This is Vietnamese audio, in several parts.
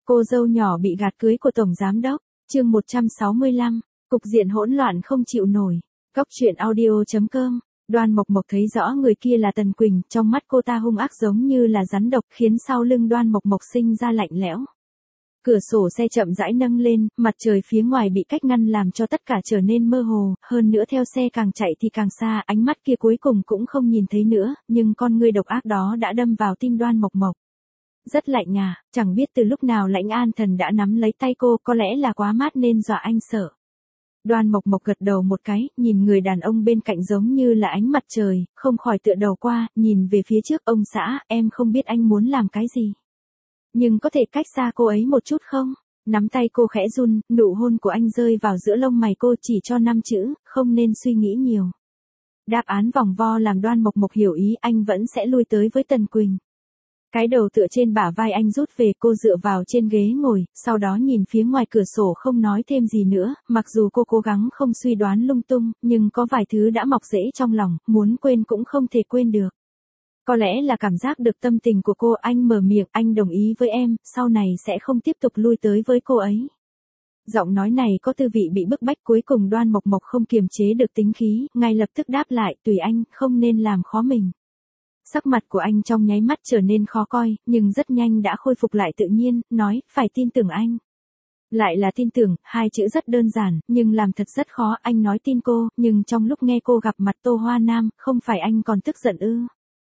Cô dâu nhỏ bị gạt cưới của tổng giám đốc, chương 165, cục diện hỗn loạn không chịu nổi. Góc truyện audio.com. Đoan Mộc Mộc thấy rõ người kia là Tần Quỳnh, trong mắt cô ta hung ác giống như là rắn độc, khiến sau lưng Đoan Mộc Mộc sinh ra lạnh lẽo. Cửa sổ xe chậm rãi nâng lên, mặt trời phía ngoài bị cách ngăn làm cho tất cả trở nên mơ hồ, hơn nữa theo xe càng chạy thì càng xa, ánh mắt kia cuối cùng cũng không nhìn thấy nữa, nhưng con ngươi độc ác đó đã đâm vào tim Đoan Mộc Mộc. Rất lạnh à, chẳng biết từ lúc nào Lãnh An Thần đã nắm lấy tay cô, có lẽ là quá mát nên dọa anh sợ. Đoan Mộc Mộc gật đầu một cái, nhìn người đàn ông bên cạnh giống như là ánh mặt trời, không khỏi tựa đầu qua, nhìn về phía trước. Ông xã, em không biết anh muốn làm cái gì, nhưng có thể cách xa cô ấy một chút không? Nắm tay cô khẽ run, nụ hôn của anh rơi vào giữa lông mày cô, chỉ cho 5 chữ, không nên suy nghĩ nhiều. Đáp án vòng vo làm Đoan Mộc Mộc hiểu ý, anh vẫn sẽ lui tới với Tần Quỳnh. Cái đầu tựa trên bả vai anh rút về, cô dựa vào trên ghế ngồi, sau đó nhìn phía ngoài cửa sổ không nói thêm gì nữa, mặc dù cô cố gắng không suy đoán lung tung, nhưng có vài thứ đã mọc rễ trong lòng, muốn quên cũng không thể quên được. Có lẽ là cảm giác được tâm tình của cô, anh mở miệng, anh đồng ý với em, sau này sẽ không tiếp tục lui tới với cô ấy. Giọng nói này có tư vị bị bức bách, cuối cùng Đoan Mộc Mộc không kiềm chế được tính khí, ngay lập tức đáp lại, tùy anh, không nên làm khó mình. Sắc mặt của anh trong nháy mắt trở nên khó coi, nhưng rất nhanh đã khôi phục lại tự nhiên, nói, phải tin tưởng anh. Lại là tin tưởng, hai chữ rất đơn giản, nhưng làm thật rất khó. Anh nói tin cô, nhưng trong lúc nghe cô gặp mặt Tô Hoa Nam, không phải anh còn tức giận ư?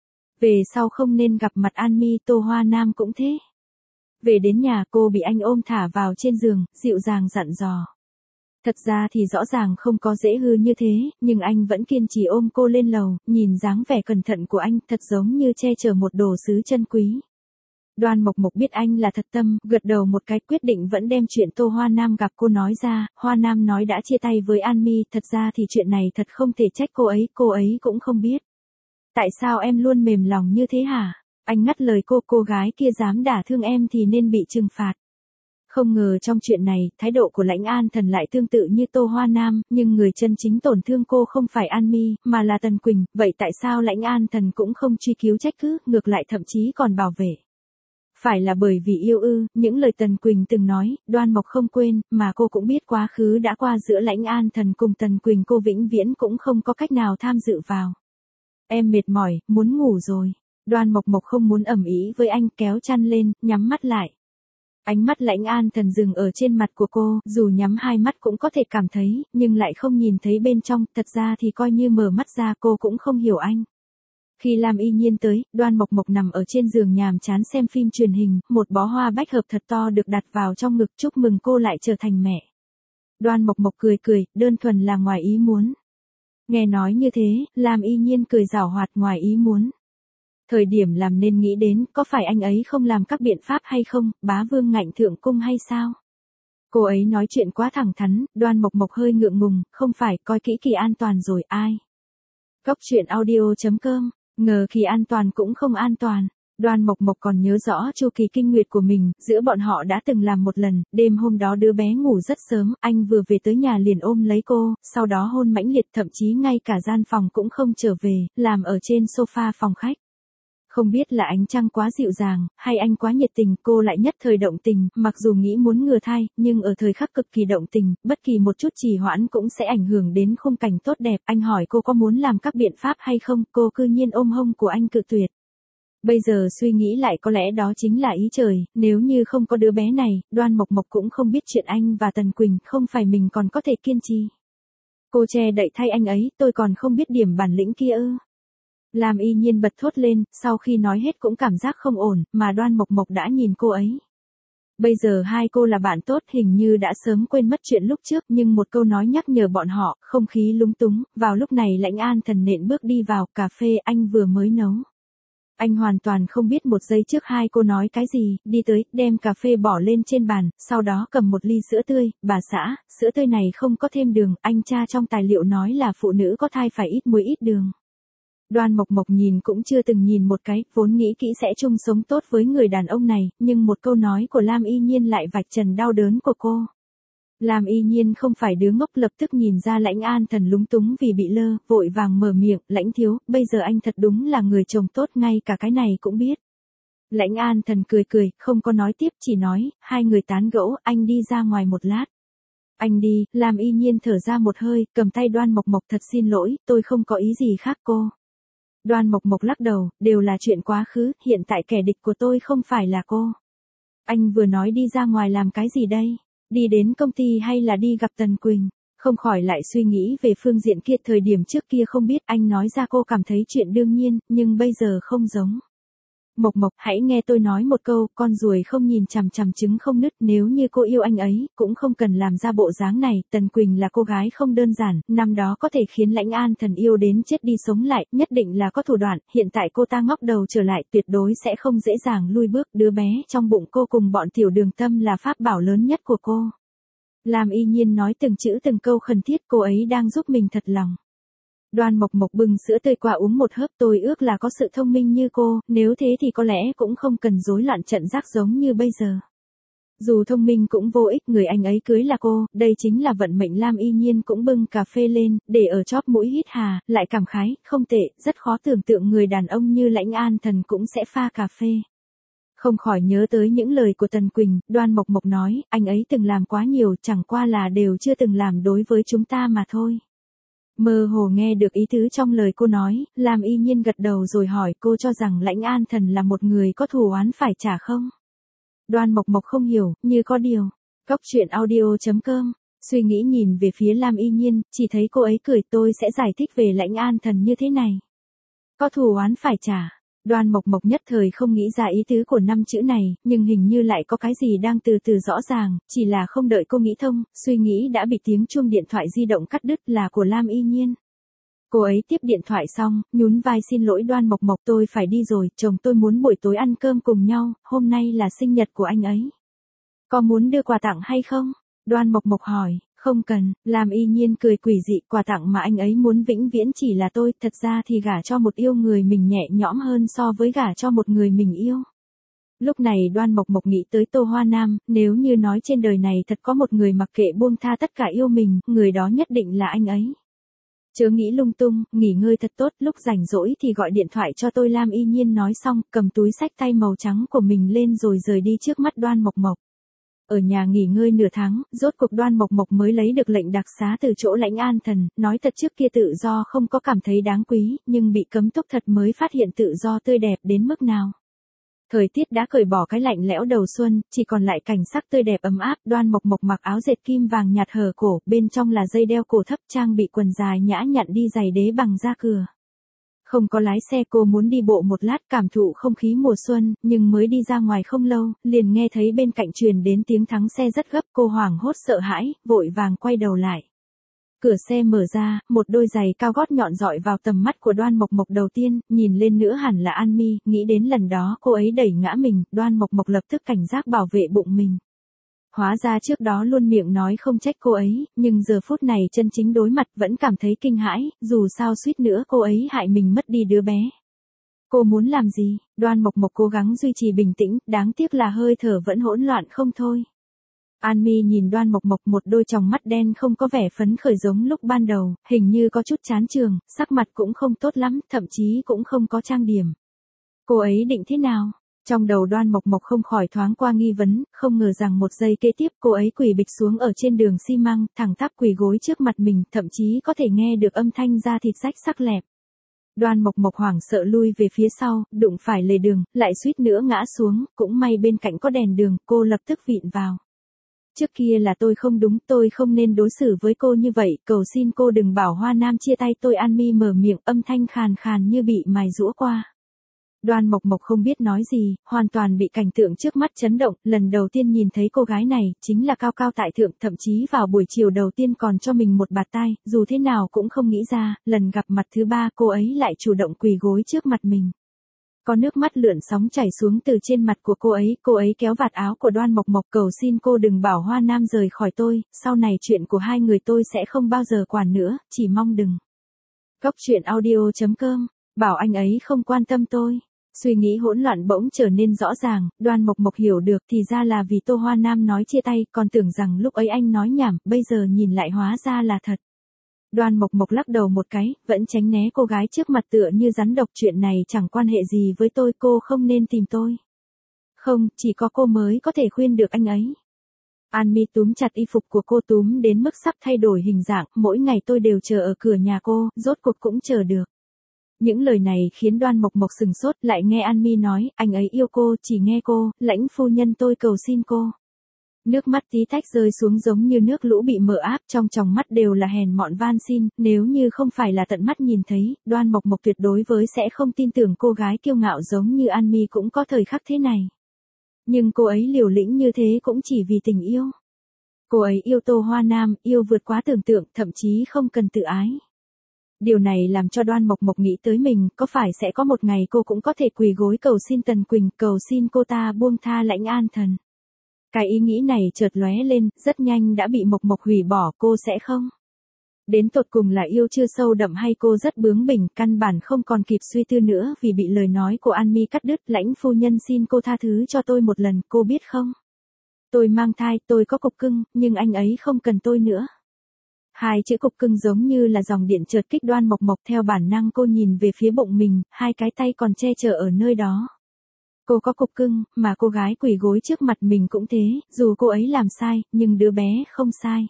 Về sau không nên gặp mặt An Mi, Tô Hoa Nam cũng thế. Về đến nhà cô bị anh ôm thả vào trên giường, dịu dàng dặn dò. Thật ra thì rõ ràng không có dễ hư như thế, nhưng anh vẫn kiên trì ôm cô lên lầu, nhìn dáng vẻ cẩn thận của anh thật giống như che chở một đồ sứ chân quý. Đoan Mộc Mộc biết anh là thật tâm, gật đầu một cái, quyết định vẫn đem chuyện Tô Hoa Nam gặp cô nói ra. Hoa Nam nói đã chia tay với An Mi, thật ra thì chuyện này thật không thể trách cô ấy cũng không biết. Tại sao em luôn mềm lòng như thế hả? Anh ngắt lời cô gái kia dám đả thương em thì nên bị trừng phạt. Không ngờ trong chuyện này, thái độ của Lãnh An Thần lại tương tự như Tô Hoa Nam, nhưng người chân chính tổn thương cô không phải An Mi, mà là Tần Quỳnh, vậy tại sao Lãnh An Thần cũng không truy cứu trách cứ, ngược lại thậm chí còn bảo vệ? Phải là bởi vì yêu ư? Những lời Tần Quỳnh từng nói, Đoan Mộc không quên, mà cô cũng biết quá khứ đã qua giữa Lãnh An Thần cùng Tần Quỳnh, cô vĩnh viễn cũng không có cách nào tham dự vào. Em mệt mỏi, muốn ngủ rồi. Đoan Mộc Mộc không muốn ầm ĩ với anh, kéo chăn lên, nhắm mắt lại. Ánh mắt Lãnh An Thần dừng ở trên mặt của cô, dù nhắm hai mắt cũng có thể cảm thấy, nhưng lại không nhìn thấy bên trong, thật ra thì coi như mở mắt ra cô cũng không hiểu anh. Khi Lam Y Nhiên tới, Đoan Mộc Mộc nằm ở trên giường nhàm chán xem phim truyền hình, một bó hoa bách hợp thật to được đặt vào trong ngực, chúc mừng cô lại trở thành mẹ. Đoan Mộc Mộc cười, đơn thuần là ngoài ý muốn. Nghe nói như thế, Lam Y Nhiên cười giảo hoạt, ngoài ý muốn. Thời điểm làm nên nghĩ đến, có phải anh ấy không làm các biện pháp hay không, bá vương ngạnh thượng cung hay sao? Cô ấy nói chuyện quá thẳng thắn, Đoan Mộc Mộc hơi ngượng ngùng, không phải, coi kỹ Kỳ An Toàn rồi, ai? Góc truyện audio.com, ngờ Kỳ An Toàn cũng không an toàn. Đoan Mộc Mộc còn nhớ rõ chu kỳ kinh nguyệt của mình, giữa bọn họ đã từng làm một lần, đêm hôm đó đứa bé ngủ rất sớm, anh vừa về tới nhà liền ôm lấy cô, sau đó hôn mãnh liệt, thậm chí ngay cả gian phòng cũng không trở về, làm ở trên sofa phòng khách. Không biết là ánh trăng quá dịu dàng, hay anh quá nhiệt tình, cô lại nhất thời động tình, mặc dù nghĩ muốn ngừa thai, nhưng ở thời khắc cực kỳ động tình, bất kỳ một chút trì hoãn cũng sẽ ảnh hưởng đến khung cảnh tốt đẹp. Anh hỏi cô có muốn làm các biện pháp hay không, cô cư nhiên ôm hông của anh cự tuyệt. Bây giờ suy nghĩ lại có lẽ đó chính là ý trời, nếu như không có đứa bé này, Đoan Mộc Mộc cũng không biết chuyện anh và Tần Quỳnh, không phải mình còn có thể kiên trì. Cô che đậy thay anh ấy, tôi còn không biết điểm bản lĩnh kia ư? Lam Y Nhiên bật thốt lên, sau khi nói hết cũng cảm giác không ổn, mà Đoan Mộc Mộc đã nhìn cô ấy. Bây giờ hai cô là bạn tốt, hình như đã sớm quên mất chuyện lúc trước, nhưng một câu nói nhắc nhở bọn họ, không khí lúng túng. Vào lúc này Lãnh An Thần nện bước đi vào, cà phê anh vừa mới nấu. Anh hoàn toàn không biết một giây trước hai cô nói cái gì, đi tới, đem cà phê bỏ lên trên bàn, sau đó cầm một ly sữa tươi, bà xã, sữa tươi này không có thêm đường, anh tra trong tài liệu nói là phụ nữ có thai phải ít muối ít đường. Đoan Mộc Mộc nhìn cũng chưa từng nhìn một cái, vốn nghĩ kỹ sẽ chung sống tốt với người đàn ông này, nhưng một câu nói của Lam Y Nhiên lại vạch trần đau đớn của cô. Lam Y Nhiên không phải đứa ngốc, lập tức nhìn ra Lãnh An Thần lúng túng vì bị lơ, vội vàng mở miệng, Lãnh thiếu, bây giờ anh thật đúng là người chồng tốt, ngay cả cái này cũng biết. Lãnh An Thần cười cười, không có nói tiếp, chỉ nói, hai người tán gẫu, anh đi ra ngoài một lát. Anh đi, Lam Y Nhiên thở ra một hơi, cầm tay Đoan Mộc Mộc, thật xin lỗi, tôi không có ý gì khác cô. Đoan Mộc Mộc lắc đầu, đều là chuyện quá khứ, hiện tại kẻ địch của tôi không phải là cô. Anh vừa nói đi ra ngoài làm cái gì đây? Đi đến công ty hay là đi gặp Tần Quỳnh? Không khỏi lại suy nghĩ về phương diện kia, thời điểm trước kia không biết, anh nói ra cô cảm thấy chuyện đương nhiên, nhưng bây giờ không giống. Mộc Mộc, hãy nghe tôi nói một câu, con ruồi không nhìn chằm chằm trứng không nứt, nếu như cô yêu anh ấy, cũng không cần làm ra bộ dáng này, Tần Quỳnh là cô gái không đơn giản, năm đó có thể khiến Lãnh An Thần yêu đến chết đi sống lại, nhất định là có thủ đoạn, hiện tại cô ta ngóc đầu trở lại, tuyệt đối sẽ không dễ dàng lui bước, đứa bé trong bụng cô cùng bọn Tiểu Đường Tâm là pháp bảo lớn nhất của cô. Lam Y Nhiên nói từng chữ từng câu khẩn thiết, cô ấy đang giúp mình thật lòng. Đoan Mộc Mộc bưng sữa tươi qua uống một hớp, tôi ước là có sự thông minh như cô, nếu thế thì có lẽ cũng không cần rối loạn trận giác giống như bây giờ. Dù thông minh cũng vô ích, người anh ấy cưới là cô, đây chính là vận mệnh. Lam Y Nhiên cũng bưng cà phê lên, để ở chóp mũi hít hà, lại cảm khái, không tệ, rất khó tưởng tượng người đàn ông như Lãnh An Thần cũng sẽ pha cà phê. Không khỏi nhớ tới những lời của Tần Quỳnh, Đoan Mộc Mộc nói, anh ấy từng làm quá nhiều, chẳng qua là đều chưa từng làm đối với chúng ta mà thôi. Mơ hồ nghe được ý tứ trong lời cô nói, Lam Y Nhiên gật đầu rồi hỏi, cô cho rằng Lãnh An Thần là một người có thù oán phải trả không? Đoan Mộc Mộc không hiểu, như có điều. Cóc truyện audio.com, suy nghĩ nhìn về phía Lam Y Nhiên, chỉ thấy cô ấy cười, tôi sẽ giải thích về Lãnh An Thần như thế này. Có thù oán phải trả. Đoan Mộc Mộc nhất thời không nghĩ ra ý tứ của 5 chữ này, nhưng hình như lại có cái gì đang từ từ rõ ràng, chỉ là không đợi cô nghĩ thông, suy nghĩ đã bị tiếng chuông điện thoại di động cắt đứt, là của Lam Y Nhiên. Cô ấy tiếp điện thoại xong, nhún vai, xin lỗi Đoan Mộc Mộc, tôi phải đi rồi, chồng tôi muốn buổi tối ăn cơm cùng nhau, hôm nay là sinh nhật của anh ấy. Có muốn đưa quà tặng hay không? Đoan Mộc Mộc hỏi. Không cần, Lam Y Nhiên cười quỷ dị, quà tặng mà anh ấy muốn vĩnh viễn chỉ là tôi, thật ra thì gả cho một yêu người mình nhẹ nhõm hơn so với gả cho một người mình yêu. Lúc này Đoan Mộc Mộc nghĩ tới Tô Hoa Nam, nếu như nói trên đời này thật có một người mặc kệ buông tha tất cả yêu mình, người đó nhất định là anh ấy. Chớ nghĩ lung tung, nghỉ ngơi thật tốt, lúc rảnh rỗi thì gọi điện thoại cho tôi. Lam Y Nhiên nói xong, cầm túi xách tay màu trắng của mình lên rồi rời đi trước mắt Đoan Mộc Mộc. Ở nhà nghỉ ngơi nửa tháng, rốt cuộc Đoan Mộc Mộc mới lấy được lệnh đặc xá từ chỗ Lãnh An Thần, nói thật trước kia tự do không có cảm thấy đáng quý, nhưng bị cấm túc thật mới phát hiện tự do tươi đẹp đến mức nào. Thời tiết đã cởi bỏ cái lạnh lẽo đầu xuân, chỉ còn lại cảnh sắc tươi đẹp ấm áp. Đoan Mộc Mộc mặc áo dệt kim vàng nhạt hở cổ, bên trong là dây đeo cổ thấp, trang bị quần dài nhã nhặn, đi giày đế bằng ra cửa. Không có lái xe, cô muốn đi bộ một lát cảm thụ không khí mùa xuân, nhưng mới đi ra ngoài không lâu, liền nghe thấy bên cạnh truyền đến tiếng thắng xe rất gấp, cô hoảng hốt sợ hãi, vội vàng quay đầu lại. Cửa xe mở ra, một đôi giày cao gót nhọn dọi vào tầm mắt của Đoan Mộc Mộc đầu tiên, nhìn lên nữa hẳn là An Mi, nghĩ đến lần đó cô ấy đẩy ngã mình, Đoan Mộc Mộc lập tức cảnh giác bảo vệ bụng mình. Hóa ra trước đó luôn miệng nói không trách cô ấy, nhưng giờ phút này chân chính đối mặt vẫn cảm thấy kinh hãi, dù sao suýt nữa cô ấy hại mình mất đi đứa bé. Cô muốn làm gì? Đoan Mộc Mộc cố gắng duy trì bình tĩnh, đáng tiếc là hơi thở vẫn hỗn loạn không thôi. An Mi nhìn Đoan Mộc Mộc, một đôi tròng mắt đen không có vẻ phấn khởi giống lúc ban đầu, hình như có chút chán trường, sắc mặt cũng không tốt lắm, thậm chí cũng không có trang điểm. Cô ấy định thế nào? Trong đầu Đoan Mộc Mộc không khỏi thoáng qua nghi vấn, không ngờ rằng một giây kế tiếp cô ấy quỳ bịch xuống ở trên đường xi măng, thẳng tắp quỳ gối trước mặt mình, thậm chí có thể nghe được âm thanh da thịt rách sắc lẹm. Đoan Mộc Mộc hoảng sợ lui về phía sau, đụng phải lề đường, lại suýt nữa ngã xuống, cũng may bên cạnh có đèn đường, cô lập tức vịn vào. Trước kia là tôi không đúng, tôi không nên đối xử với cô như vậy, cầu xin cô đừng bảo Hoa Nam chia tay tôi. An Mi mở miệng, âm thanh khàn khàn như bị mài giũa qua. Đoan Mộc Mộc không biết nói gì, hoàn toàn bị cảnh tượng trước mắt chấn động, lần đầu tiên nhìn thấy cô gái này, chính là cao cao tại thượng, thậm chí vào buổi chiều đầu tiên còn cho mình một bạt tai, dù thế nào cũng không nghĩ ra, lần gặp mặt thứ ba cô ấy lại chủ động quỳ gối trước mặt mình. Có nước mắt lượn sóng chảy xuống từ trên mặt của cô ấy kéo vạt áo của Đoan Mộc Mộc, cầu xin cô đừng bảo Hoa Nam rời khỏi tôi, sau này chuyện của hai người tôi sẽ không bao giờ quản nữa, chỉ mong đừng. Cóc truyện audio.com, bảo anh ấy không quan tâm tôi. Suy nghĩ hỗn loạn bỗng trở nên rõ ràng, Đoan Mộc Mộc hiểu được thì ra là vì Tô Hoa Nam nói chia tay, còn tưởng rằng lúc ấy anh nói nhảm, bây giờ nhìn lại hóa ra là thật. Đoan Mộc Mộc lắc đầu một cái, vẫn tránh né cô gái trước mặt tựa như rắn độc, chuyện này chẳng quan hệ gì với tôi, cô không nên tìm tôi. Không, chỉ có cô mới có thể khuyên được anh ấy. An Mi túm chặt y phục của cô, túm đến mức sắp thay đổi hình dạng, mỗi ngày tôi đều chờ ở cửa nhà cô, rốt cuộc cũng chờ được. Những lời này khiến Đoan Mộc Mộc sừng sốt, lại nghe An Mi nói, anh ấy yêu cô, chỉ nghe cô, lãnh phu nhân tôi cầu xin cô. Nước mắt tí tách rơi xuống giống như nước lũ bị mở áp, trong tròng mắt đều là hèn mọn van xin, nếu như không phải là tận mắt nhìn thấy, Đoan Mộc Mộc tuyệt đối với sẽ không tin tưởng cô gái kiêu ngạo giống như An Mi cũng có thời khắc thế này. Nhưng cô ấy liều lĩnh như thế cũng chỉ vì tình yêu. Cô ấy yêu Tô Hoa Nam, yêu vượt quá tưởng tượng, thậm chí không cần tự ái. Điều này làm cho Đoan Mộc Mộc nghĩ tới mình, có phải sẽ có một ngày cô cũng có thể quỳ gối cầu xin Tần Quỳnh, cầu xin cô ta buông tha Lãnh An Thần. Cái ý nghĩ này chợt lóe lên, rất nhanh đã bị Mộc Mộc hủy bỏ, cô sẽ không. Đến tột cùng là yêu chưa sâu đậm hay cô rất bướng bỉnh, căn bản không còn kịp suy tư nữa vì bị lời nói của An Mi cắt đứt. Lãnh phu nhân xin cô tha thứ cho tôi một lần, cô biết không? Tôi mang thai, tôi có cục cưng, nhưng anh ấy không cần tôi nữa. Hai chữ cục cưng giống như là dòng điện chợt kích Đoan Mộc Mộc, theo bản năng cô nhìn về phía bụng mình, hai cái tay còn che chở ở nơi đó. Cô có cục cưng, mà cô gái quỳ gối trước mặt mình cũng thế, dù cô ấy làm sai, nhưng đứa bé không sai.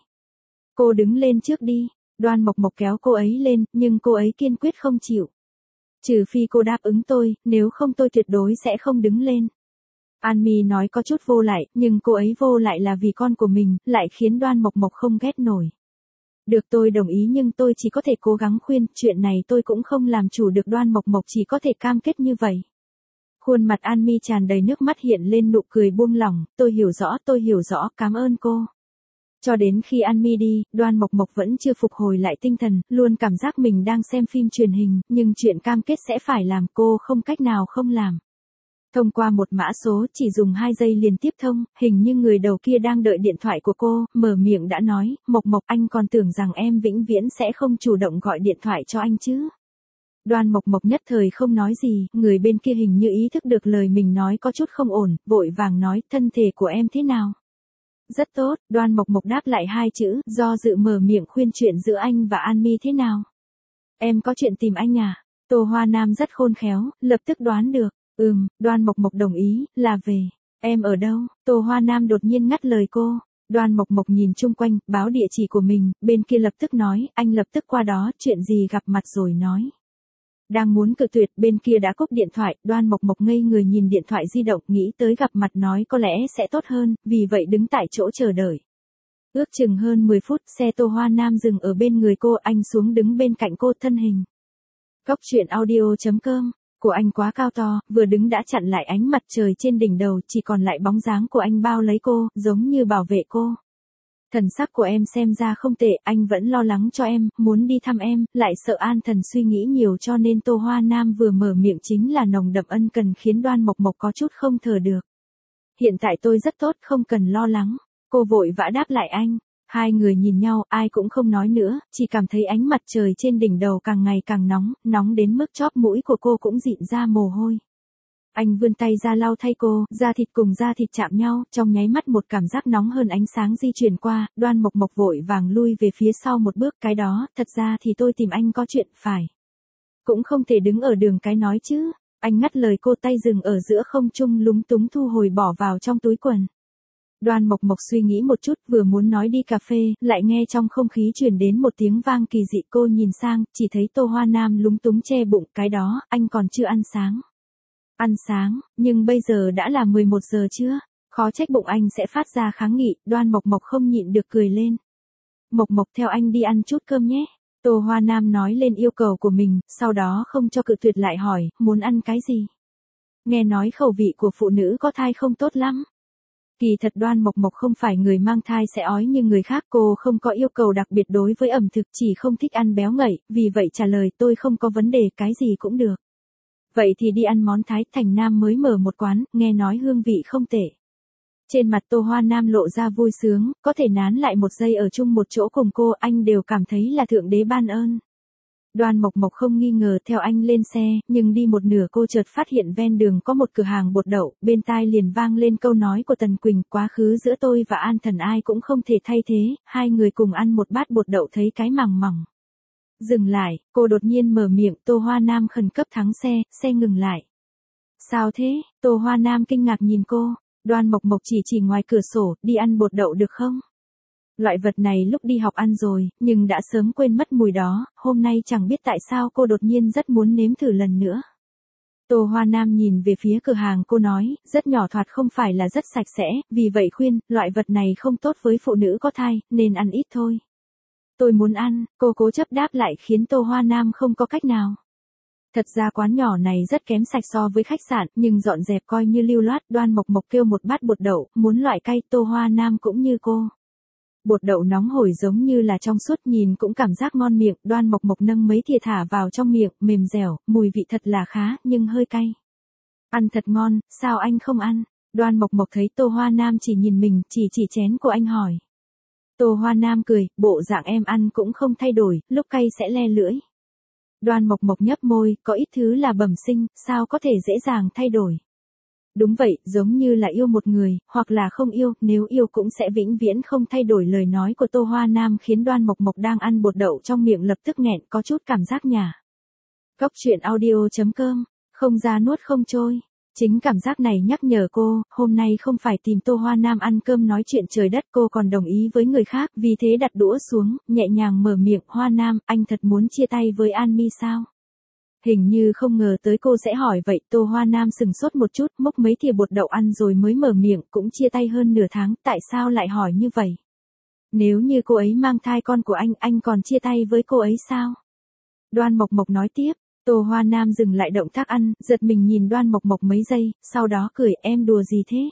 Cô đứng lên trước đi. Đoan Mộc Mộc kéo cô ấy lên, nhưng cô ấy kiên quyết không chịu. Trừ phi cô đáp ứng tôi, nếu không tôi tuyệt đối sẽ không đứng lên. An Mi nói có chút vô lại, nhưng cô ấy vô lại là vì con của mình, lại khiến Đoan Mộc Mộc không ghét nổi. Được, tôi đồng ý, nhưng tôi chỉ có thể cố gắng khuyên, chuyện này tôi cũng không làm chủ được. Đoan Mộc Mộc chỉ có thể cam kết như vậy. Khuôn mặt An Mi tràn đầy nước mắt, hiện lên nụ cười buông lỏng, tôi hiểu rõ, cảm ơn cô. Cho đến khi An Mi đi, Đoan Mộc Mộc vẫn chưa phục hồi lại tinh thần, luôn cảm giác mình đang xem phim truyền hình, nhưng chuyện cam kết sẽ phải làm cô không cách nào không làm. Thông qua một mã số chỉ dùng 2 giây liền tiếp thông, hình như người đầu kia đang đợi điện thoại của cô, mở miệng đã nói, Mộc Mộc, anh còn tưởng rằng em vĩnh viễn sẽ không chủ động gọi điện thoại cho anh chứ. Đoan Mộc Mộc nhất thời không nói gì, người bên kia hình như ý thức được lời mình nói có chút không ổn, vội vàng nói, thân thể của em thế nào? Rất tốt, Đoan Mộc Mộc đáp lại 2 chữ, do dự mở miệng khuyên chuyện giữa anh và An Mi thế nào? Em có chuyện tìm anh à? Tô Hoa Nam rất khôn khéo, lập tức đoán được. Đoan Mộc Mộc đồng ý, là về. Em ở đâu? Tô Hoa Nam đột nhiên ngắt lời cô. Đoan Mộc Mộc nhìn chung quanh, báo địa chỉ của mình, bên kia lập tức nói, anh lập tức qua đó, chuyện gì gặp mặt rồi nói. Đang muốn cự tuyệt, bên kia đã cúp điện thoại, Đoan Mộc Mộc ngây người nhìn điện thoại di động, nghĩ tới gặp mặt nói có lẽ sẽ tốt hơn, vì vậy đứng tại chỗ chờ đợi. Ước chừng hơn 10 phút, xe Tô Hoa Nam dừng ở bên người cô, anh xuống đứng bên cạnh cô, thân hình. Góc truyện audio.com, của anh quá cao to, vừa đứng đã chặn lại ánh mặt trời trên đỉnh đầu, chỉ còn lại bóng dáng của anh bao lấy cô, giống như bảo vệ cô. Thần sắc của em xem ra không tệ, anh vẫn lo lắng cho em, muốn đi thăm em, lại sợ An Thần suy nghĩ nhiều, cho nên Tô Hoa Nam vừa mở miệng chính là nồng đậm ân cần, khiến Đoan Mộc Mộc có chút không thở được. Hiện tại tôi rất tốt, không cần lo lắng. Cô vội vã đáp lại anh. Hai người nhìn nhau, ai cũng không nói nữa, chỉ cảm thấy ánh mặt trời trên đỉnh đầu càng ngày càng nóng, nóng đến mức chóp mũi của cô cũng dịn ra mồ hôi. Anh vươn tay ra lau thay cô, da thịt cùng da thịt chạm nhau, trong nháy mắt một cảm giác nóng hơn ánh sáng di chuyển qua, Đoan Mộc Mộc vội vàng lui về phía sau một bước, cái đó, thật ra thì tôi tìm anh có chuyện, phải. Cũng không thể đứng ở đường cái nói chứ. Anh ngắt lời cô, tay dừng ở giữa không trung, lúng túng thu hồi bỏ vào trong túi quần. Đoan Mộc Mộc suy nghĩ một chút, vừa muốn nói đi cà phê, lại nghe trong không khí truyền đến một tiếng vang kỳ dị, cô nhìn sang, chỉ thấy Tô Hoa Nam lúng túng che bụng, cái đó, anh còn chưa ăn sáng. Ăn sáng, nhưng bây giờ đã là 11 giờ chưa? Khó trách bụng anh sẽ phát ra kháng nghị, Đoan Mộc Mộc không nhịn được cười lên. Mộc Mộc, theo anh đi ăn chút cơm nhé. Tô Hoa Nam nói lên yêu cầu của mình, sau đó không cho cự tuyệt lại hỏi, muốn ăn cái gì? Nghe nói khẩu vị của phụ nữ có thai không tốt lắm. Kỳ thật Đoan Mộc Mộc không phải người mang thai sẽ ói như người khác, cô không có yêu cầu đặc biệt đối với ẩm thực, chỉ không thích ăn béo ngậy, vì vậy trả lời tôi không có vấn đề, cái gì cũng được. Vậy thì đi ăn món Thái, Thành Nam mới mở một quán, nghe nói hương vị không tệ. Trên mặt Tô Hoa Nam lộ ra vui sướng, có thể nán lại một giây ở chung một chỗ cùng cô, anh đều cảm thấy là thượng đế ban ơn. Đoan Mộc Mộc không nghi ngờ theo anh lên xe, nhưng đi một nửa cô chợt phát hiện ven đường có một cửa hàng bột đậu, bên tai liền vang lên câu nói của Tần Quỳnh, quá khứ giữa tôi và An Thần ai cũng không thể thay thế, hai người cùng ăn một bát bột đậu thấy cái màng mỏng. Dừng lại, cô đột nhiên mở miệng, Tô Hoa Nam khẩn cấp thắng xe, xe ngừng lại. Sao thế? Tô Hoa Nam kinh ngạc nhìn cô. Đoan Mộc Mộc chỉ chỉ ngoài cửa sổ, đi ăn bột đậu được không? Loại vật này lúc đi học ăn rồi, nhưng đã sớm quên mất mùi đó, hôm nay chẳng biết tại sao cô đột nhiên rất muốn nếm thử lần nữa. Tô Hoa Nam nhìn về phía cửa hàng cô nói, rất nhỏ thoạt không phải là rất sạch sẽ, vì vậy khuyên, loại vật này không tốt với phụ nữ có thai, nên ăn ít thôi. Tôi muốn ăn, cô cố chấp đáp lại khiến Tô Hoa Nam không có cách nào. Thật ra quán nhỏ này rất kém sạch so với khách sạn, nhưng dọn dẹp coi như lưu loát. Đoan Mộc Mộc kêu một bát bột đậu, muốn loại cay. Tô Hoa Nam cũng như cô. Bột đậu nóng hổi giống như là trong suốt, nhìn cũng cảm giác ngon miệng. Đoan Mộc Mộc nâng mấy thìa thả vào trong miệng, mềm dẻo, mùi vị thật là khá, nhưng hơi cay. Ăn thật ngon, sao anh không ăn? Đoan Mộc Mộc thấy Tô Hoa Nam chỉ nhìn mình, chỉ chén của anh hỏi. Tô Hoa Nam cười, bộ dạng em ăn cũng không thay đổi, lúc cay sẽ le lưỡi. Đoan Mộc Mộc nhấp môi, có ít thứ là bẩm sinh, sao có thể dễ dàng thay đổi. Đúng vậy, giống như là yêu một người, hoặc là không yêu, nếu yêu cũng sẽ vĩnh viễn không thay đổi. Lời nói của Tô Hoa Nam khiến Đoan Mộc Mộc đang ăn bột đậu trong miệng lập tức nghẹn, có chút cảm giác nhả. Cóc truyện audio.com, không ra nuốt không trôi. Chính cảm giác này nhắc nhở cô, hôm nay không phải tìm Tô Hoa Nam ăn cơm nói chuyện trời đất, cô còn đồng ý với người khác, vì thế đặt đũa xuống, nhẹ nhàng mở miệng, Hoa Nam, anh thật muốn chia tay với An Mi sao? Hình như không ngờ tới cô sẽ hỏi vậy. Tô Hoa Nam sừng sốt một chút, múc mấy thìa bột đậu ăn rồi mới mở miệng, cũng chia tay hơn nửa tháng, tại sao lại hỏi như vậy? Nếu như cô ấy mang thai con của anh còn chia tay với cô ấy sao? Đoan Mộc Mộc nói tiếp. Tô Hoa Nam dừng lại động tác ăn, giật mình nhìn Đoan Mộc Mộc mấy giây, sau đó cười, em đùa gì thế?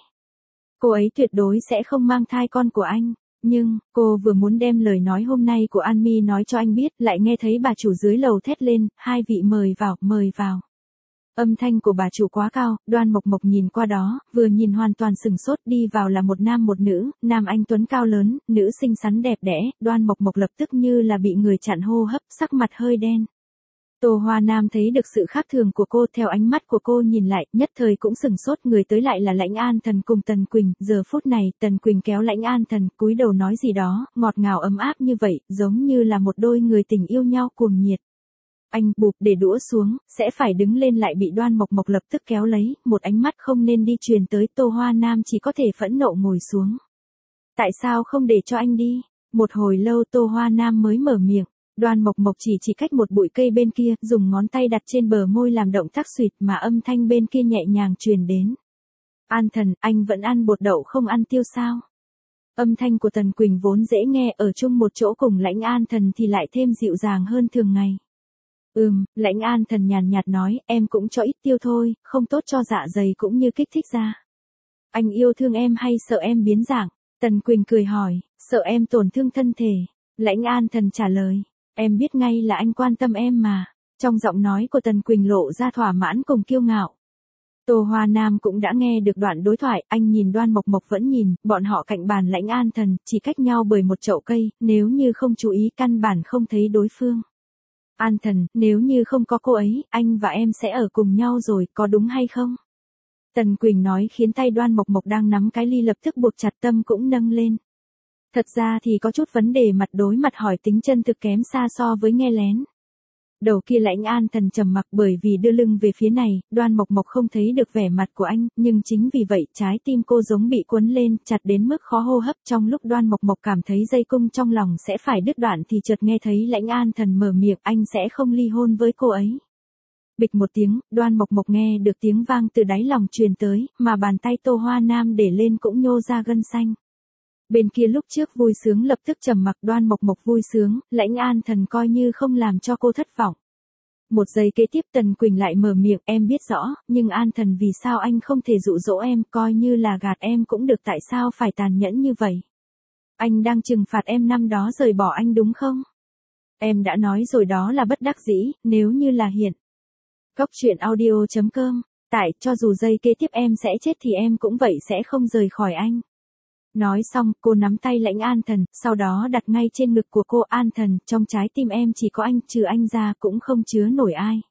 Cô ấy tuyệt đối sẽ không mang thai con của anh. Nhưng, cô vừa muốn đem lời nói hôm nay của An Mi nói cho anh biết, lại nghe thấy bà chủ dưới lầu thét lên, hai vị mời vào, mời vào. Âm thanh của bà chủ quá cao, Đoan Mộc Mộc nhìn qua đó, vừa nhìn hoàn toàn sừng sốt. Đi vào là một nam một nữ, nam anh tuấn cao lớn, nữ xinh xắn đẹp đẽ. Đoan Mộc Mộc lập tức như là bị người chặn hô hấp, sắc mặt hơi đen. Tô Hoa Nam thấy được sự khác thường của cô, theo ánh mắt của cô nhìn lại, nhất thời cũng sừng sốt. Người tới lại là Lãnh An Thần cùng Tần Quỳnh. Giờ phút này, Tần Quỳnh kéo Lãnh An Thần, cúi đầu nói gì đó, ngọt ngào ấm áp như vậy, giống như là một đôi người tình yêu nhau cuồng nhiệt. Anh bụp để đũa xuống, sẽ phải đứng lên lại bị Đoan Mộc Mộc lập tức kéo lấy, một ánh mắt không nên đi truyền tới. Tô Hoa Nam chỉ có thể phẫn nộ ngồi xuống. Tại sao không để cho anh đi? Một hồi lâu Tô Hoa Nam mới mở miệng. Đoan Mộc Mộc chỉ cách một bụi cây bên kia, dùng ngón tay đặt trên bờ môi làm động tác xuyệt, mà âm thanh bên kia nhẹ nhàng truyền đến. An Thần, anh vẫn ăn bột đậu không ăn tiêu sao? Âm thanh của Tần Quỳnh vốn dễ nghe, ở chung một chỗ cùng Lãnh An Thần thì lại thêm dịu dàng hơn thường ngày. Lãnh An Thần nhàn nhạt nói, em cũng cho ít tiêu thôi, không tốt cho dạ dày cũng như kích thích da. Anh yêu thương em hay sợ em biến dạng? Tần Quỳnh cười hỏi, sợ em tổn thương thân thể. Lãnh An Thần trả lời. Em biết ngay là anh quan tâm em mà. Trong giọng nói của Tần Quỳnh lộ ra thỏa mãn cùng kiêu ngạo. Tô Hoa Nam cũng đã nghe được đoạn đối thoại, anh nhìn Đoan Mộc Mộc vẫn nhìn, bọn họ cạnh bàn Lãnh An Thần, chỉ cách nhau bởi một chậu cây, nếu như không chú ý căn bản không thấy đối phương. An Thần, nếu như không có cô ấy, anh và em sẽ ở cùng nhau rồi, có đúng hay không? Tần Quỳnh nói khiến tay Đoan Mộc Mộc đang nắm cái ly lập tức buộc chặt, tâm cũng nâng lên. Thật ra thì có chút vấn đề mặt đối mặt hỏi tính chân thực kém xa so với nghe lén. Đầu kia Lãnh An Thần trầm mặc, bởi vì đưa lưng về phía này, Đoan Mộc Mộc không thấy được vẻ mặt của anh, nhưng chính vì vậy trái tim cô giống bị cuốn lên, chặt đến mức khó hô hấp. Trong lúc Đoan Mộc Mộc cảm thấy dây cung trong lòng sẽ phải đứt đoạn thì chợt nghe thấy Lãnh An Thần mở miệng, anh sẽ không ly hôn với cô ấy. Bịch một tiếng, Đoan Mộc Mộc nghe được tiếng vang từ đáy lòng truyền tới, mà bàn tay Tô Hoa Nam để lên cũng nhô ra gân xanh. Bên kia lúc trước vui sướng lập tức trầm mặc. Đoan Mộc Mộc vui sướng, Lãnh An Thần coi như không làm cho cô thất vọng. Một giây kế tiếp Tần Quỳnh lại mở miệng, em biết rõ, nhưng An Thần vì sao anh không thể dụ dỗ em, coi như là gạt em cũng được, tại sao phải tàn nhẫn như vậy? Anh đang trừng phạt em năm đó rời bỏ anh đúng không? Em đã nói rồi đó là bất đắc dĩ, nếu như là hiện. Cóc truyện audio.com, tại cho dù giây kế tiếp em sẽ chết thì em cũng vậy sẽ không rời khỏi anh. Nói xong, cô nắm tay Lãnh An Thần, sau đó đặt ngay trên ngực của cô. An Thần, trong trái tim em chỉ có anh, trừ anh ra cũng không chứa nổi ai.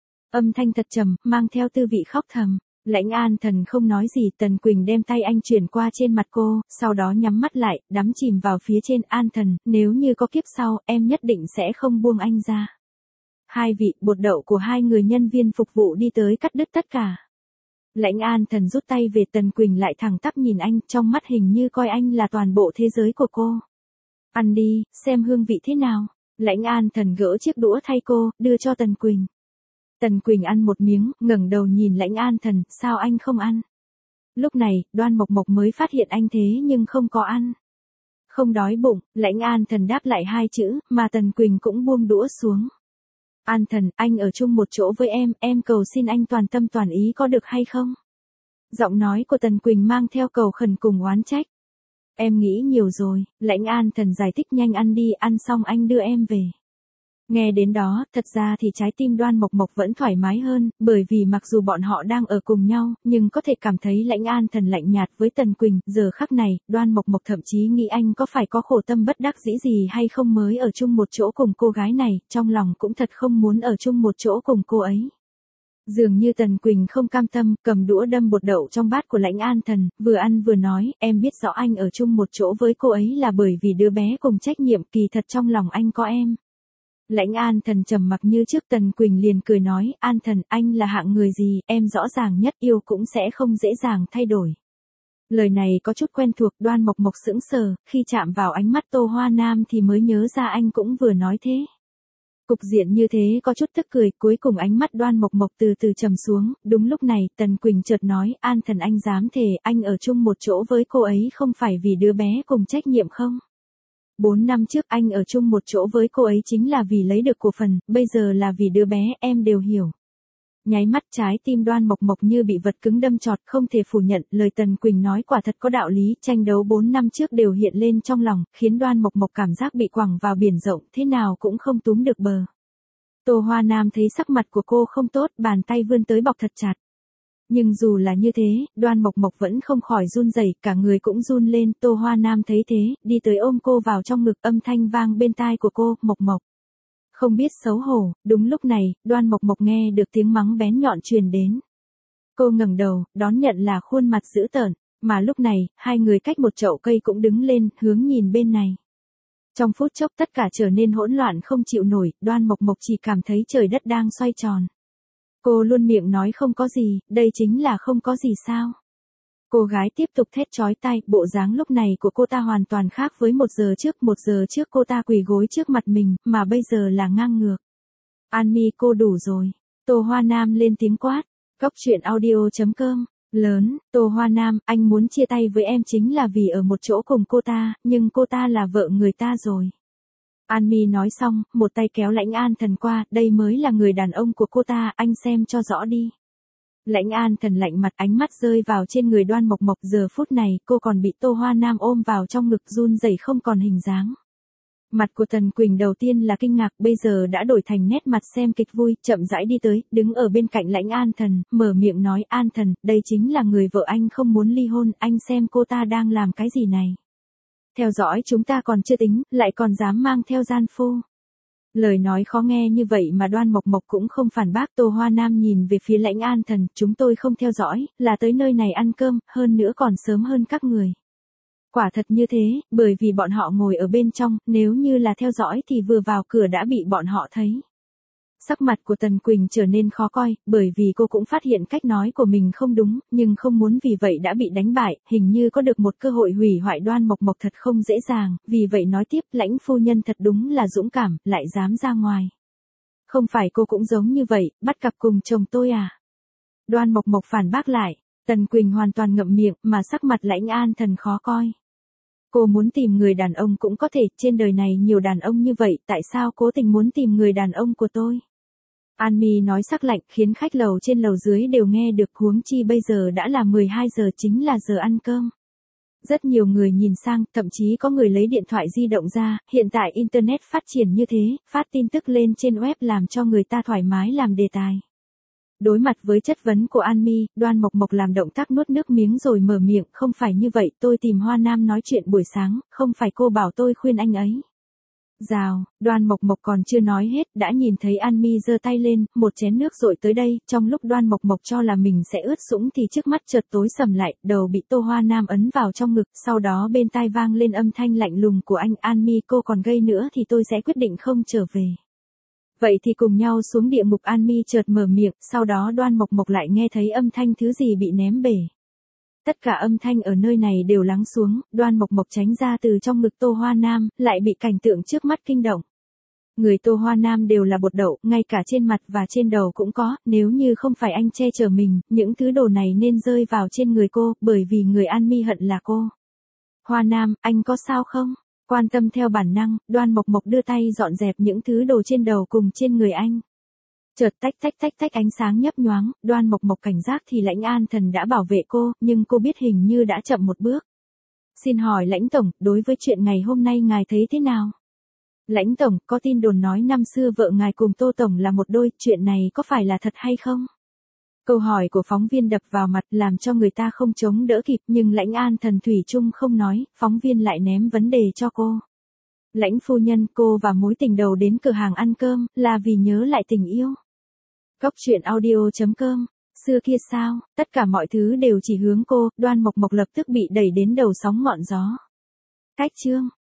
Âm thanh thật trầm, mang theo tư vị khóc thầm. Lãnh An Thần không nói gì. Tần Quỳnh đem tay anh chuyển qua trên mặt cô, sau đó nhắm mắt lại, đắm chìm vào phía trên. An Thần, nếu như có kiếp sau, em nhất định sẽ không buông anh ra. Hai vị, bột đậu của hai người nhân viên phục vụ đi tới cắt đứt tất cả. Lãnh An Thần rút tay về, Tần Quỳnh lại thẳng tắp nhìn anh, trong mắt hình như coi anh là toàn bộ thế giới của cô. Ăn đi, xem hương vị thế nào. Lãnh An Thần gỡ chiếc đũa thay cô, đưa cho Tần Quỳnh. Tần Quỳnh ăn một miếng, ngẩng đầu nhìn Lãnh An Thần, sao anh không ăn? Lúc này, Đoan Mộc Mộc mới phát hiện anh thế nhưng không có ăn. Không đói bụng, Lãnh An Thần đáp lại hai chữ, mà Tần Quỳnh cũng buông đũa xuống. An Thần, anh ở chung một chỗ với em cầu xin anh toàn tâm toàn ý có được hay không? Giọng nói của Tần Quỳnh mang theo cầu khẩn cùng oán trách. Em nghĩ nhiều rồi, Lãnh An Thần giải thích, nhanh ăn đi, ăn xong anh đưa em về. Nghe đến đó, thật ra thì trái tim Đoan Mộc Mộc vẫn thoải mái hơn, bởi vì mặc dù bọn họ đang ở cùng nhau, nhưng có thể cảm thấy Lãnh An Thần lạnh nhạt với Tần Quỳnh, giờ khắc này, Đoan Mộc Mộc thậm chí nghĩ anh có phải có khổ tâm bất đắc dĩ gì hay không mới ở chung một chỗ cùng cô gái này, trong lòng cũng thật không muốn ở chung một chỗ cùng cô ấy. Dường như Tần Quỳnh không cam tâm, cầm đũa đâm bột đậu trong bát của Lãnh An Thần, vừa ăn vừa nói, em biết rõ anh ở chung một chỗ với cô ấy là bởi vì đứa bé cùng trách nhiệm, kỳ thật trong lòng anh có em. Lãnh An Thần trầm mặc như trước, Tần Quỳnh liền cười nói, An Thần, anh là hạng người gì, em rõ ràng nhất, yêu cũng sẽ không dễ dàng thay đổi. Lời này có chút quen thuộc, Đoan Mộc Mộc sững sờ, khi chạm vào ánh mắt Tô Hoa Nam thì mới nhớ ra anh cũng vừa nói thế. Cục diện như thế có chút tức cười, cuối cùng ánh mắt Đoan Mộc Mộc từ từ trầm xuống, đúng lúc này, Tần Quỳnh chợt nói, An Thần, anh dám thề, anh ở chung một chỗ với cô ấy không phải vì đứa bé cùng trách nhiệm không? 4 năm trước anh ở chung một chỗ với cô ấy chính là vì lấy được cổ phần, bây giờ là vì đứa bé, em đều hiểu. Nháy mắt trái tim Đoan Mộc Mộc như bị vật cứng đâm chọt, không thể phủ nhận, lời Tần Quỳnh nói quả thật có đạo lý, tranh đấu 4 năm trước đều hiện lên trong lòng, khiến Đoan Mộc Mộc cảm giác bị quẳng vào biển rộng, thế nào cũng không túm được bờ. Tô Hoa Nam thấy sắc mặt của cô không tốt, bàn tay vươn tới bọc thật chặt. Nhưng dù là như thế, Đoan Mộc Mộc vẫn không khỏi run rẩy, cả người cũng run lên, Tô Hoa Nam thấy thế, đi tới ôm cô vào trong ngực, âm thanh vang bên tai của cô, Mộc Mộc. Không biết xấu hổ, đúng lúc này, Đoan Mộc Mộc nghe được tiếng mắng bén nhọn truyền đến. Cô ngẩng đầu, đón nhận là khuôn mặt dữ tợn, mà lúc này, hai người cách một chậu cây cũng đứng lên, hướng nhìn bên này. Trong phút chốc tất cả trở nên hỗn loạn không chịu nổi, Đoan Mộc Mộc chỉ cảm thấy trời đất đang xoay tròn. Cô luôn miệng nói không có gì, đây chính là không có gì sao? Cô gái tiếp tục thét chói tai, bộ dáng lúc này của cô ta hoàn toàn khác với 1 giờ trước cô ta quỳ gối trước mặt mình, mà bây giờ là ngang ngược. An Mi, cô đủ rồi. Tô Hoa Nam lên tiếng quát. Góc truyện audio.com. Lớn, Tô Hoa Nam, anh muốn chia tay với em chính là vì ở một chỗ cùng cô ta, nhưng cô ta là vợ người ta rồi. An Mi nói xong, một tay kéo Lãnh An Thần qua, đây mới là người đàn ông của cô ta, anh xem cho rõ đi. Lãnh An Thần lạnh mặt, ánh mắt rơi vào trên người Đoan Mộc Mộc, giờ phút này cô còn bị Tô Hoa Nam ôm vào trong ngực, run rẩy không còn hình dáng. Mặt của Tần Quỳnh đầu tiên là kinh ngạc, bây giờ đã đổi thành nét mặt xem kịch vui, chậm rãi đi tới, đứng ở bên cạnh Lãnh An Thần, mở miệng nói, An Thần, đây chính là người vợ anh không muốn ly hôn, anh xem cô ta đang làm cái gì này. Theo dõi chúng ta còn chưa tính, lại còn dám mang theo gian phu. Lời nói khó nghe như vậy mà Đoan Mộc Mộc cũng không phản bác. Tô Hoa Nam nhìn về phía Lãnh An Thần, chúng tôi không theo dõi, là tới nơi này ăn cơm, hơn nữa còn sớm hơn các người. Quả thật như thế, bởi vì bọn họ ngồi ở bên trong, nếu như là theo dõi thì vừa vào cửa đã bị bọn họ thấy. Sắc mặt của Tần Quỳnh trở nên khó coi, bởi vì cô cũng phát hiện cách nói của mình không đúng, nhưng không muốn vì vậy đã bị đánh bại, hình như có được một cơ hội hủy hoại Đoan Mộc Mộc thật không dễ dàng, vì vậy nói tiếp, Lãnh phu nhân thật đúng là dũng cảm, lại dám ra ngoài. Không phải cô cũng giống như vậy, bắt cặp cùng chồng tôi à? Đoan Mộc Mộc phản bác lại, Tần Quỳnh hoàn toàn ngậm miệng, mà sắc mặt Lãnh An Thần khó coi. Cô muốn tìm người đàn ông cũng có thể, trên đời này nhiều đàn ông như vậy, tại sao cố tình muốn tìm người đàn ông của tôi? An Mi nói sắc lạnh, khiến khách lầu trên lầu dưới đều nghe được, huống chi bây giờ đã là 12 giờ, chính là giờ ăn cơm. Rất nhiều người nhìn sang, thậm chí có người lấy điện thoại di động ra, hiện tại Internet phát triển như thế, phát tin tức lên trên web làm cho người ta thoải mái làm đề tài. Đối mặt với chất vấn của An Mi, Đoan Mộc Mộc làm động tác nuốt nước miếng rồi mở miệng, không phải như vậy, tôi tìm Hoa Nam nói chuyện buổi sáng, không phải cô bảo tôi khuyên anh ấy. Rào, Đoan Mộc Mộc còn chưa nói hết, đã nhìn thấy An Mi giơ tay lên, một chén nước dội tới đây, trong lúc Đoan Mộc Mộc cho là mình sẽ ướt sũng thì trước mắt chợt tối sầm lại, đầu bị Tô Hoa Nam ấn vào trong ngực, sau đó bên tai vang lên âm thanh lạnh lùng của anh, An Mi, cô còn gây nữa thì tôi sẽ quyết định không trở về. Vậy thì cùng nhau xuống địa ngục. An Mi chợt mở miệng, sau đó Đoan Mộc Mộc lại nghe thấy âm thanh thứ gì bị ném bể. Tất cả âm thanh ở nơi này đều lắng xuống, Đoan Mộc Mộc tránh ra từ trong ngực Tô Hoa Nam, lại bị cảnh tượng trước mắt kinh động. Người Tô Hoa Nam đều là bột đậu, ngay cả trên mặt và trên đầu cũng có, nếu như không phải anh che chở mình, những thứ đồ này nên rơi vào trên người cô, bởi vì người An Mi hận là cô. Hoa Nam, anh có sao không? Quan tâm theo bản năng, Đoan Mộc Mộc đưa tay dọn dẹp những thứ đồ trên đầu cùng trên người anh. Chợt tách tách tách tách ánh sáng nhấp nhoáng, Đoan Mộc Mộc cảnh giác thì Lãnh An Thần đã bảo vệ cô, nhưng cô biết hình như đã chậm một bước. Xin hỏi Lãnh Tổng, đối với chuyện ngày hôm nay ngài thấy thế nào? Lãnh Tổng, có tin đồn nói năm xưa vợ ngài cùng Tô Tổng là một đôi, chuyện này có phải là thật hay không? Câu hỏi của phóng viên đập vào mặt làm cho người ta không chống đỡ kịp, nhưng Lãnh An Thần thủy chung không nói, phóng viên lại ném vấn đề cho cô. Lãnh phu nhân, cô và mối tình đầu đến cửa hàng ăn cơm, là vì nhớ lại tình yêu. Góc truyện audio.com, xưa kia sao, tất cả mọi thứ đều chỉ hướng cô, Đoan Mộc Mộc lập tức bị đẩy đến đầu sóng ngọn gió. Cách chương